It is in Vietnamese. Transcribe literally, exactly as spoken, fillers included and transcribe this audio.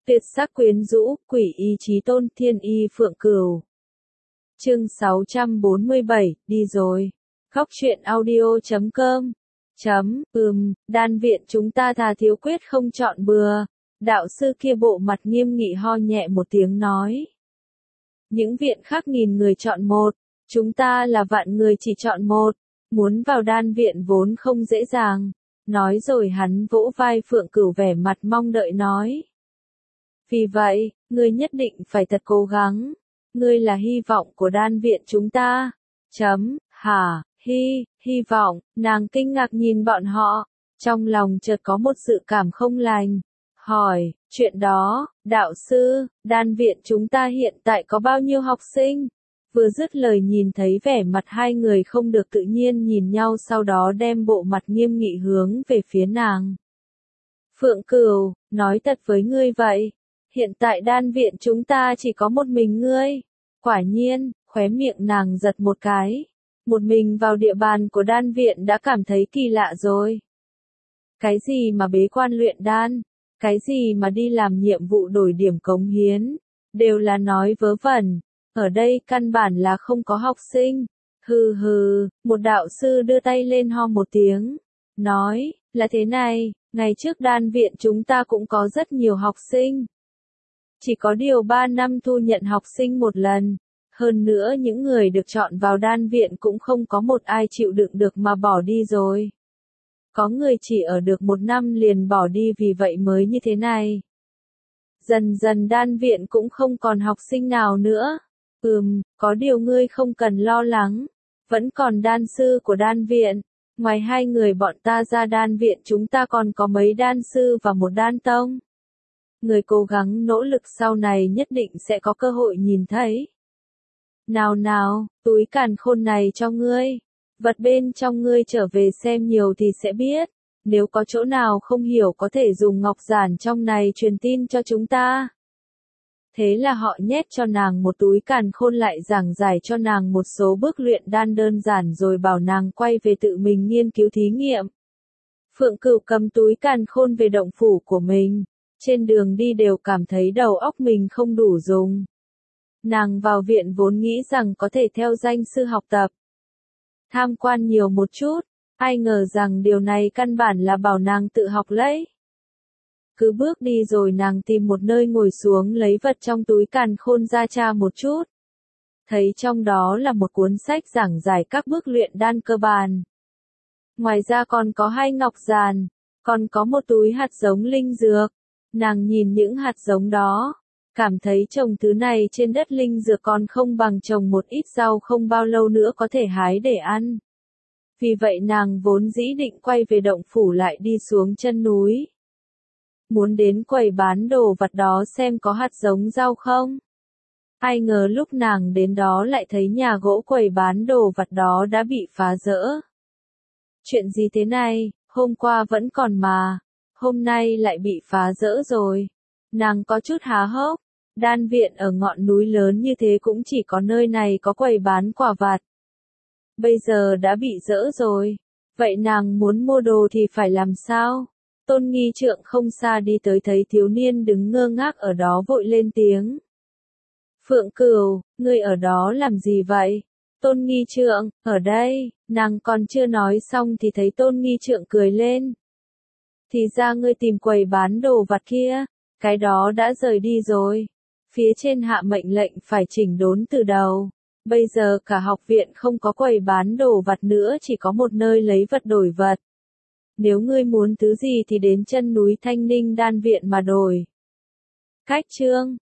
Tuyệt sắc quyến rũ, quỷ y chí tôn, thiên y phượng cửu. Chương sáu trăm bốn mươi bảy, đi rồi. Khóc chuyện audio chấm com. Chấm, ừm, đan viện chúng ta thà thiếu quyết không chọn bừa. Đạo sư kia bộ mặt nghiêm nghị ho nhẹ một tiếng nói. Những viện khác nghìn người chọn một, chúng ta là vạn người chỉ chọn một. Muốn vào đan viện vốn không dễ dàng. Nói rồi hắn vỗ vai Phượng Cửu vẻ mặt mong đợi nói. Vì vậy, ngươi nhất định phải thật cố gắng. Ngươi là hy vọng của đan viện chúng ta. Chấm, hả, hy, hy vọng, nàng kinh ngạc nhìn bọn họ. Trong lòng chợt có một sự cảm không lành. Hỏi, chuyện đó, đạo sư, đan viện chúng ta hiện tại có bao nhiêu học sinh? Vừa dứt lời nhìn thấy vẻ mặt hai người không được tự nhiên nhìn nhau, sau đó đem bộ mặt nghiêm nghị hướng về phía nàng. Phượng Cửu, nói thật với ngươi vậy. Hiện tại đan viện chúng ta chỉ có một mình ngươi. Quả nhiên, khóe miệng nàng giật một cái. Một mình vào địa bàn của đan viện đã cảm thấy kỳ lạ rồi. Cái gì mà bế quan luyện đan? Cái gì mà đi làm nhiệm vụ đổi điểm cống hiến? Đều là nói vớ vẩn. Ở đây căn bản là không có học sinh. Hừ hừ, một đạo sư đưa tay lên ho một tiếng. Nói, là thế này, ngày trước đan viện chúng ta cũng có rất nhiều học sinh. Chỉ có điều ba năm thu nhận học sinh một lần. Hơn nữa những người được chọn vào đan viện cũng không có một ai chịu đựng được mà bỏ đi rồi. Có người chỉ ở được một năm liền bỏ đi, vì vậy mới như thế này. Dần dần đan viện cũng không còn học sinh nào nữa. Ừm, có điều ngươi không cần lo lắng. Vẫn còn đan sư của đan viện. Ngoài hai người bọn ta ra, đan viện chúng ta còn có mấy đan sư và một đan tông. Người cố gắng nỗ lực sau này nhất định sẽ có cơ hội nhìn thấy. Nào nào, túi càn khôn này cho ngươi. Vật bên trong ngươi trở về xem nhiều thì sẽ biết. Nếu có chỗ nào không hiểu có thể dùng ngọc giản trong này truyền tin cho chúng ta. Thế là họ nhét cho nàng một túi càn khôn, lại giảng giải cho nàng một số bước luyện đan đơn giản, rồi bảo nàng quay về tự mình nghiên cứu thí nghiệm. Phượng Cửu cầm túi càn khôn về động phủ của mình. Trên đường đi đều cảm thấy đầu óc mình không đủ dùng. Nàng vào viện vốn nghĩ rằng có thể theo danh sư học tập, tham quan nhiều một chút, ai ngờ rằng điều này căn bản là bảo nàng tự học lấy. Cứ bước đi rồi nàng tìm một nơi ngồi xuống, lấy vật trong túi càn khôn ra tra một chút. Thấy trong đó là một cuốn sách giảng giải các bước luyện đan cơ bản. Ngoài ra còn có hai ngọc giàn, còn có một túi hạt giống linh dược. Nàng nhìn những hạt giống đó, cảm thấy trồng thứ này trên đất linh dược còn không bằng trồng một ít rau không bao lâu nữa có thể hái để ăn. Vì vậy nàng vốn dĩ định quay về động phủ lại đi xuống chân núi. Muốn đến quầy bán đồ vặt đó xem có hạt giống rau không. Ai ngờ lúc nàng đến đó lại thấy nhà gỗ quầy bán đồ vặt đó đã bị phá rỡ. Chuyện gì thế này, hôm qua vẫn còn mà, hôm nay lại bị phá rỡ rồi. Nàng có chút há hốc, đan viện ở ngọn núi lớn như thế cũng chỉ có nơi này có quầy bán quả vặt. Bây giờ đã bị rỡ rồi, vậy nàng muốn mua đồ thì phải làm sao? Tôn Nghi Trượng không xa đi tới thấy thiếu niên đứng ngơ ngác ở đó vội lên tiếng. Phượng Cửu, ngươi ở đó làm gì vậy? Tôn Nghi Trượng, ở đây, nàng còn chưa nói xong thì thấy Tôn Nghi Trượng cười lên. Thì ra ngươi tìm quầy bán đồ vặt kia, cái đó đã rời đi rồi. Phía trên hạ mệnh lệnh phải chỉnh đốn từ đầu. Bây giờ cả học viện không có quầy bán đồ vặt nữa, chỉ có một nơi lấy vật đổi vật. Nếu ngươi muốn thứ gì thì đến chân núi Thanh Ninh đan viện mà đổi. Cách chương